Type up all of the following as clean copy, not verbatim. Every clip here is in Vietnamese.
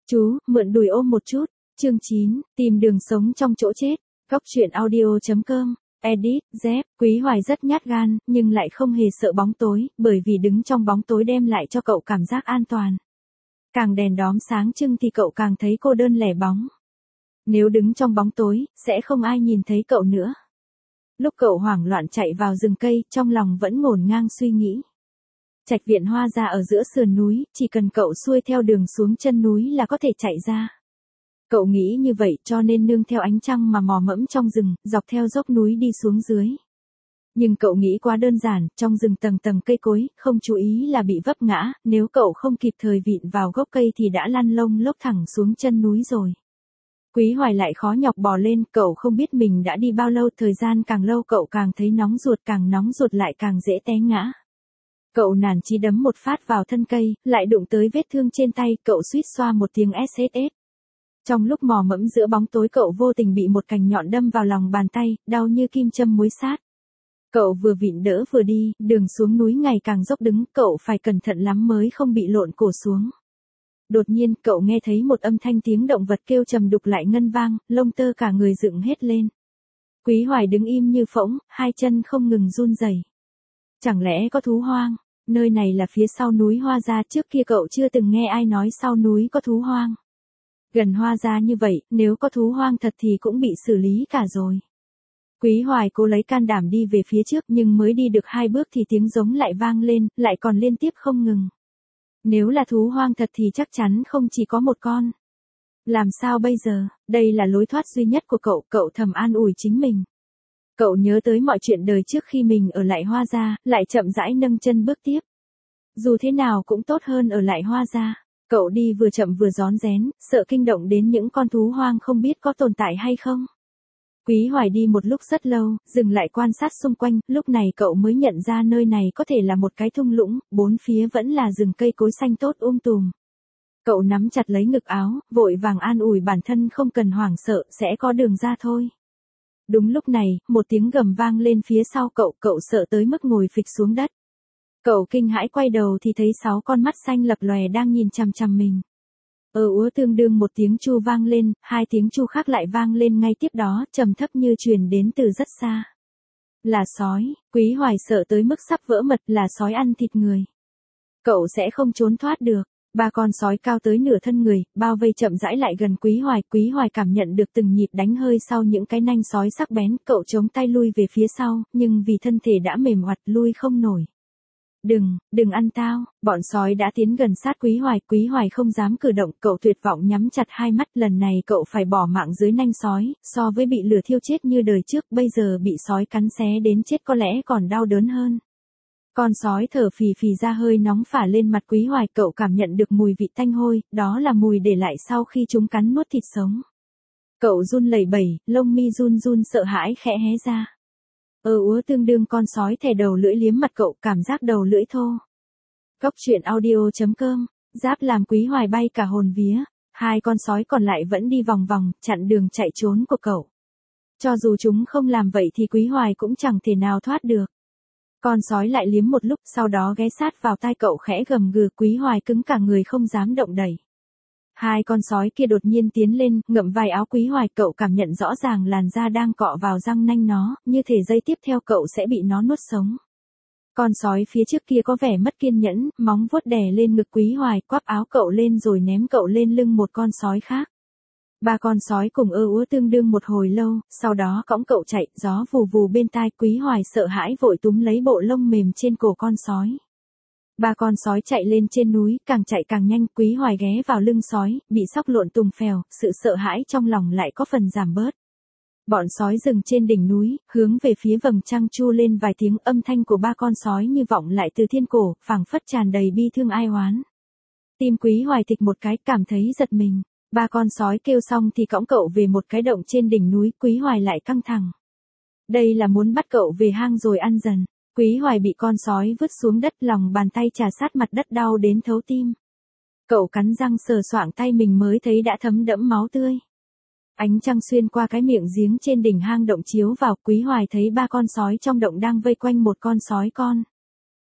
Chú, mượn đùi ôm một chút. Chương 9, tìm đường sống trong chỗ chết. Góc truyện audio.com. Edit, Dép, Quý Hoài rất nhát gan, nhưng lại không hề sợ bóng tối, bởi vì đứng trong bóng tối đem lại cho cậu cảm giác an toàn. Càng đèn đóm sáng trưng thì cậu càng thấy cô đơn lẻ bóng. Nếu đứng trong bóng tối, sẽ không ai nhìn thấy cậu nữa. Lúc cậu hoảng loạn chạy vào rừng cây, trong lòng vẫn ngổn ngang suy nghĩ. Trạch viện Hoa Gia ở giữa sườn núi, chỉ cần cậu xuôi theo đường xuống chân núi là có thể chạy ra. Cậu nghĩ như vậy cho nên nương theo ánh trăng mà mò mẫm trong rừng, dọc theo dốc núi đi xuống dưới. Nhưng cậu nghĩ quá đơn giản, trong rừng tầng tầng cây cối, không chú ý là bị vấp ngã, nếu cậu không kịp thời vịn vào gốc cây thì đã lăn lông lốc thẳng xuống chân núi rồi. Quý Hoài lại khó nhọc bò lên, cậu không biết mình đã đi bao lâu, thời gian càng lâu cậu càng thấy nóng ruột, càng nóng ruột lại càng dễ té ngã. Cậu nản chí đấm một phát vào thân cây, lại đụng tới vết thương trên tay, cậu suýt xoa một tiếng SSS. Trong lúc mò mẫm giữa bóng tối cậu vô tình bị một cành nhọn đâm vào lòng bàn tay, đau như kim châm muối sát. Cậu vừa vịn đỡ vừa đi, đường xuống núi ngày càng dốc đứng, cậu phải cẩn thận lắm mới không bị lộn cổ xuống. Đột nhiên, cậu nghe thấy một âm thanh tiếng động vật kêu trầm đục lại ngân vang, lông tơ cả người dựng hết lên. Quý Hoài đứng im như phỗng, hai chân không ngừng run rẩy. Chẳng lẽ có thú hoang? Nơi này là phía sau núi Hoa Gia, trước kia cậu chưa từng nghe ai nói sau núi có thú hoang. Gần Hoa Gia như vậy, nếu có thú hoang thật thì cũng bị xử lý cả rồi. Quý Hoài cố lấy can đảm đi về phía trước nhưng mới đi được 2 bước thì tiếng giống lại vang lên, lại còn liên tiếp không ngừng. Nếu là thú hoang thật thì chắc chắn không chỉ có một con. Làm sao bây giờ, đây là lối thoát duy nhất của cậu, cậu thầm an ủi chính mình. Cậu nhớ tới mọi chuyện đời trước khi mình ở lại Hoa Gia, lại chậm rãi nâng chân bước tiếp. Dù thế nào cũng tốt hơn ở lại Hoa Gia. Cậu đi vừa chậm vừa rón rén, sợ kinh động đến những con thú hoang không biết có tồn tại hay không. Quý Hoài đi một lúc rất lâu, dừng lại quan sát xung quanh, lúc này cậu mới nhận ra nơi này có thể là một cái thung lũng, bốn phía vẫn là rừng cây cối xanh tốt tùm. Cậu nắm chặt lấy ngực áo, vội vàng an ủi bản thân không cần hoảng sợ, sẽ có đường ra thôi. Đúng lúc này, một tiếng gầm vang lên phía sau cậu, cậu sợ tới mức ngồi phịch xuống đất. Cậu kinh hãi quay đầu thì thấy 6 con mắt xanh lập lòe đang nhìn chằm chằm mình. Úa tương đương một tiếng chu vang lên, 2 tiếng chu khác lại vang lên ngay tiếp đó, trầm thấp như truyền đến từ rất xa. Là sói, Quý Hoài sợ tới mức sắp vỡ mật, là sói ăn thịt người. Cậu sẽ không trốn thoát được. 3 con sói cao tới nửa thân người, bao vây chậm rãi lại gần Quý Hoài cảm nhận được từng nhịp đánh hơi sau những cái nanh sói sắc bén, cậu chống tay lui về phía sau, nhưng vì thân thể đã mềm oặt lui không nổi. Đừng ăn tao, bọn sói đã tiến gần sát Quý Hoài không dám cử động, cậu tuyệt vọng nhắm chặt hai mắt, lần này cậu phải bỏ mạng dưới nanh sói, so với bị lửa thiêu chết như đời trước, bây giờ bị sói cắn xé đến chết có lẽ còn đau đớn hơn. Con sói thở phì phì ra hơi nóng phả lên mặt Quý Hoài, cậu cảm nhận được mùi vị tanh hôi, đó là mùi để lại sau khi chúng cắn nuốt thịt sống. Cậu run lẩy bẩy, lông mi run run sợ hãi khẽ hé ra. Úa tương đương con sói thè đầu lưỡi liếm mặt cậu, cảm giác đầu lưỡi thô. Góc truyện audio.com, Giáp làm Quý Hoài bay cả hồn vía, 2 con sói còn lại vẫn đi vòng vòng, chặn đường chạy trốn của cậu. Cho dù chúng không làm vậy thì Quý Hoài cũng chẳng thể nào thoát được. Con sói lại liếm một lúc, sau đó ghé sát vào tai cậu khẽ gầm gừ, Quý Hoài cứng cả người không dám động đậy. 2 con sói kia đột nhiên tiến lên, ngậm vai áo Quý Hoài, cậu cảm nhận rõ ràng làn da đang cọ vào răng nanh nó, như thể giây tiếp theo cậu sẽ bị nó nuốt sống. Con sói phía trước kia có vẻ mất kiên nhẫn, móng vuốt đè lên ngực Quý Hoài, quắp áo cậu lên rồi ném cậu lên lưng một con sói khác. 3 con sói cùng úa tương đương một hồi lâu, sau đó cõng cậu chạy, gió vù vù bên tai, Quý Hoài sợ hãi vội túm lấy bộ lông mềm trên cổ con sói. 3 con sói chạy lên trên núi, càng chạy càng nhanh, Quý Hoài ghé vào lưng sói, bị sóc lộn tùng phèo, sự sợ hãi trong lòng lại có phần giảm bớt. Bọn sói dừng trên đỉnh núi, hướng về phía vầng trăng chu lên vài tiếng, âm thanh của 3 con sói như vọng lại từ thiên cổ, phảng phất tràn đầy bi thương ai oán. Tim Quý Hoài thịch một cái, cảm thấy giật mình. 3 con sói kêu xong thì cõng cậu về một cái động trên đỉnh núi, Quý Hoài lại căng thẳng. Đây là muốn bắt cậu về hang rồi ăn dần. Quý Hoài bị con sói vứt xuống đất, lòng bàn tay chà sát mặt đất đau đến thấu tim. Cậu cắn răng sờ soạng tay mình mới thấy đã thấm đẫm máu tươi. Ánh trăng xuyên qua cái miệng giếng trên đỉnh hang động chiếu vào, Quý Hoài thấy 3 con sói trong động đang vây quanh một con sói con.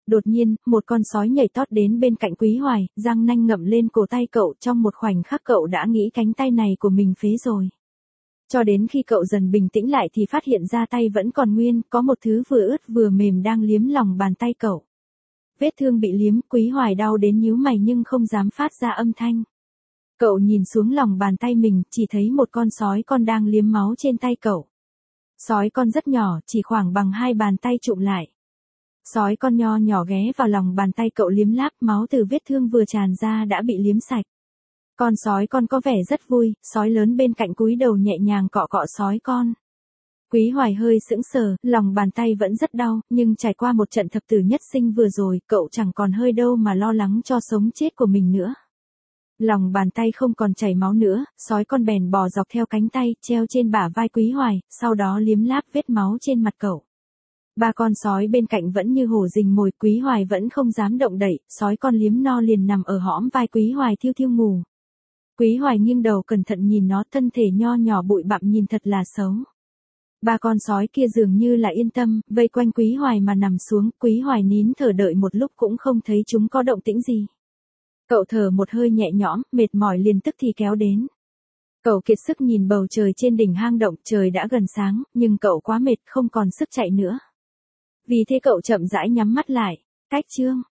Đột nhiên, một con sói nhảy tót đến bên cạnh Quý Hoài, răng nanh ngậm lên cổ tay cậu, trong một khoảnh khắc cậu đã nghĩ cánh tay này của mình phế rồi. Cho đến khi cậu dần bình tĩnh lại thì phát hiện ra tay vẫn còn nguyên, có một thứ vừa ướt vừa mềm đang liếm lòng bàn tay cậu. Vết thương bị liếm, Quý Hoài đau đến nhíu mày nhưng không dám phát ra âm thanh. Cậu nhìn xuống lòng bàn tay mình, chỉ thấy một con sói con đang liếm máu trên tay cậu. Sói con rất nhỏ, chỉ khoảng bằng 2 bàn tay chụm lại. Sói con nho nhỏ ghé vào lòng bàn tay cậu liếm láp, máu từ vết thương vừa tràn ra đã bị liếm sạch. Con sói con có vẻ rất vui, sói lớn bên cạnh cúi đầu nhẹ nhàng cọ cọ sói con. Quý Hoài hơi sững sờ, lòng bàn tay vẫn rất đau, nhưng trải qua một trận thập tử nhất sinh vừa rồi, cậu chẳng còn hơi đâu mà lo lắng cho sống chết của mình nữa. Lòng bàn tay không còn chảy máu nữa, sói con bèn bò dọc theo cánh tay, treo trên bả vai Quý Hoài, sau đó liếm láp vết máu trên mặt cậu. 3 con sói bên cạnh vẫn như hổ rình mồi, Quý Hoài vẫn không dám động đậy, sói con liếm no liền nằm ở hõm vai Quý Hoài thiêu thiêu ngủ. Quý Hoài nghiêng đầu cẩn thận nhìn nó, thân thể nho nhỏ bụi bặm nhìn thật là xấu. 3 con sói kia dường như là yên tâm, vây quanh Quý Hoài mà nằm xuống, Quý Hoài nín thở đợi một lúc cũng không thấy chúng có động tĩnh gì. Cậu thở một hơi nhẹ nhõm, mệt mỏi liền tức thì kéo đến. Cậu kiệt sức nhìn bầu trời trên đỉnh hang động, trời đã gần sáng, nhưng cậu quá mệt không còn sức chạy nữa. Vì thế cậu chậm rãi nhắm mắt lại. Cách chương